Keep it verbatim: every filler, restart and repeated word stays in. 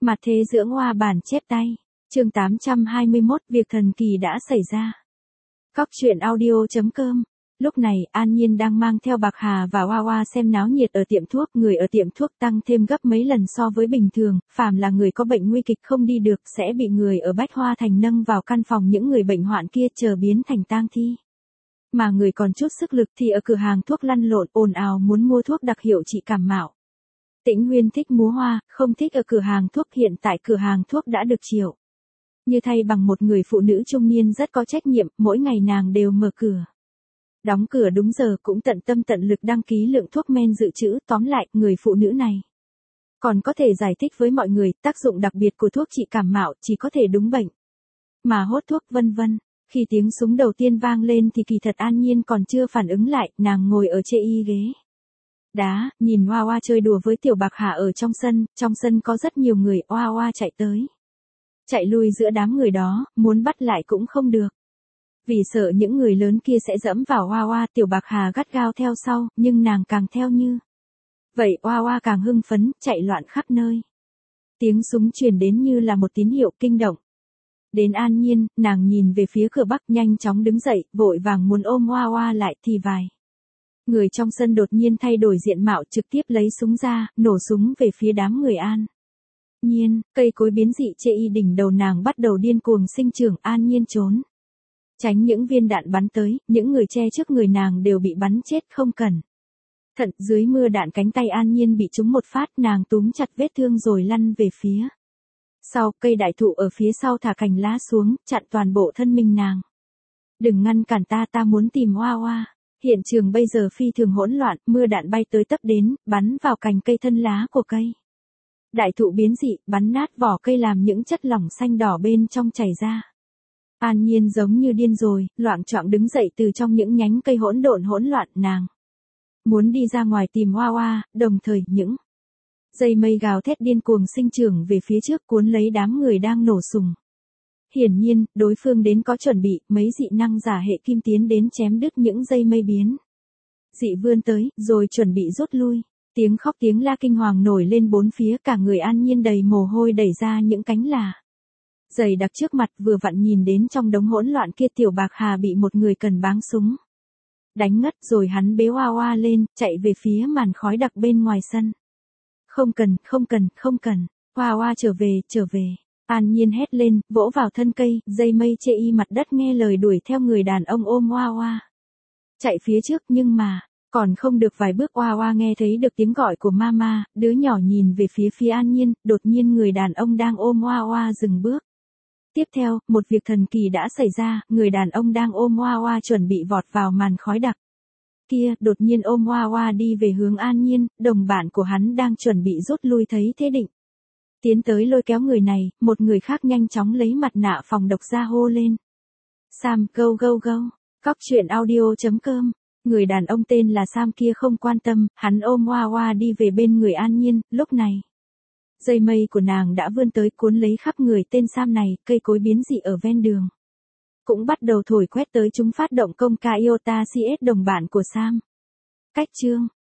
Mặt thế dưỡng hoa bản chép tay. Chương tám trăm hai mươi mốt, việc thần kỳ đã xảy ra. Cóc truyện audio chấm com. Lúc này, An Nhiên đang mang theo Bạc Hà và Hoa Hoa xem náo nhiệt ở tiệm thuốc, người ở tiệm thuốc tăng thêm gấp mấy lần so với bình thường, phàm là người có bệnh nguy kịch không đi được sẽ bị người ở Bách Hoa Thành nâng vào căn phòng những người bệnh hoạn kia chờ biến thành tang thi. Mà người còn chút sức lực thì ở cửa hàng thuốc lăn lộn ồn ào muốn mua thuốc đặc hiệu trị cảm mạo. Tĩnh Huyên thích múa hoa, không thích ở cửa hàng thuốc, hiện tại cửa hàng thuốc đã được triệu như thay bằng một người phụ nữ trung niên rất có trách nhiệm, mỗi ngày nàng đều mở cửa. Đóng cửa đúng giờ, cũng tận tâm tận lực đăng ký lượng thuốc men dự trữ, tóm lại, người phụ nữ này còn có thể giải thích với mọi người, tác dụng đặc biệt của thuốc trị cảm mạo chỉ có thể đúng bệnh mà hốt thuốc vân vân. Khi tiếng súng đầu tiên vang lên thì kỳ thật An Nhiên còn chưa phản ứng lại, nàng ngồi ở chê y ghế đá, nhìn Hoa Hoa chơi đùa với tiểu Bạc Hà ở trong sân, trong sân có rất nhiều người, Hoa Hoa chạy tới chạy lui giữa đám người đó, muốn bắt lại cũng không được. Vì sợ những người lớn kia sẽ dẫm vào Hoa Hoa, tiểu Bạc Hà gắt gao theo sau, nhưng nàng càng theo như vậy Hoa Hoa càng hưng phấn, chạy loạn khắp nơi. Tiếng súng truyền đến như là một tín hiệu kinh động đến An Nhiên, nàng nhìn về phía cửa bắc nhanh chóng đứng dậy, vội vàng muốn ôm Hoa Hoa lại thì vài người trong sân đột nhiên thay đổi diện mạo, trực tiếp lấy súng ra, nổ súng về phía đám người An Nhiên. Cây cối biến dị chê y đỉnh đầu nàng bắt đầu điên cuồng sinh trưởng, An Nhiên trốn tránh những viên đạn bắn tới, những người che trước người nàng đều bị bắn chết không cẩn thận, dưới mưa đạn cánh tay An Nhiên bị trúng một phát, nàng túm chặt vết thương rồi lăn về phía sau. Cây đại thụ ở phía sau thả cành lá xuống, chặn toàn bộ thân mình nàng. Đừng ngăn cản ta, ta muốn tìm Hoa Hoa. Hiện trường bây giờ phi thường hỗn loạn, mưa đạn bay tới tấp đến, bắn vào cành cây, thân lá của cây đại thụ biến dị, bắn nát vỏ cây làm những chất lỏng xanh đỏ bên trong chảy ra. An Nhiên giống như điên rồi, loạng choạng đứng dậy từ trong những nhánh cây hỗn độn hỗn loạn, nàng muốn đi ra ngoài tìm Hoa Hoa, đồng thời những dây mây gào thét điên cuồng sinh trưởng về phía trước cuốn lấy đám người đang nổ súng. Hiển nhiên, đối phương đến có chuẩn bị, mấy dị năng giả hệ kim tiến đến chém đứt những dây mây biến dị vươn tới, rồi chuẩn bị rút lui. Tiếng khóc tiếng la kinh hoàng nổi lên bốn phía, cả người An Nhiên đầy mồ hôi đẩy ra những cánh là dày đặc trước mặt, vừa vặn nhìn đến trong đống hỗn loạn kia tiểu Bạc Hà bị một người cần báng súng đánh ngất, rồi hắn bế Hoa Hoa lên, chạy về phía màn khói đặc bên ngoài sân. Không cần, không cần, không cần, Hoa Hoa trở về, trở về. An Nhiên hét lên, vỗ vào thân cây, dây mây chê y mặt đất nghe lời đuổi theo người đàn ông ôm Hoa Hoa chạy phía trước, nhưng mà còn không được vài bước Hoa Hoa nghe thấy được tiếng gọi của mama, đứa nhỏ nhìn về phía phía An Nhiên, đột nhiên người đàn ông đang ôm Hoa Hoa dừng bước. Tiếp theo, một việc thần kỳ đã xảy ra, người đàn ông đang ôm Hoa Hoa chuẩn bị vọt vào màn khói đặc kia, đột nhiên ôm Hoa Hoa đi về hướng An Nhiên, đồng bạn của hắn đang chuẩn bị rút lui thấy thế định tiến tới lôi kéo người này, một người khác nhanh chóng lấy mặt nạ phòng độc ra hô lên. Sam, go go go, cóc truyện audio chấm com. Người đàn ông tên là Sam kia không quan tâm, hắn ôm Hoa Hoa đi về bên người An Nhiên, lúc này dây mây của nàng đã vươn tới cuốn lấy khắp người tên Sam này, cây cối biến dị ở ven đường cũng bắt đầu thổi quét tới, chúng phát động công ca Iota xê ét đồng bạn của Sam. Cách chương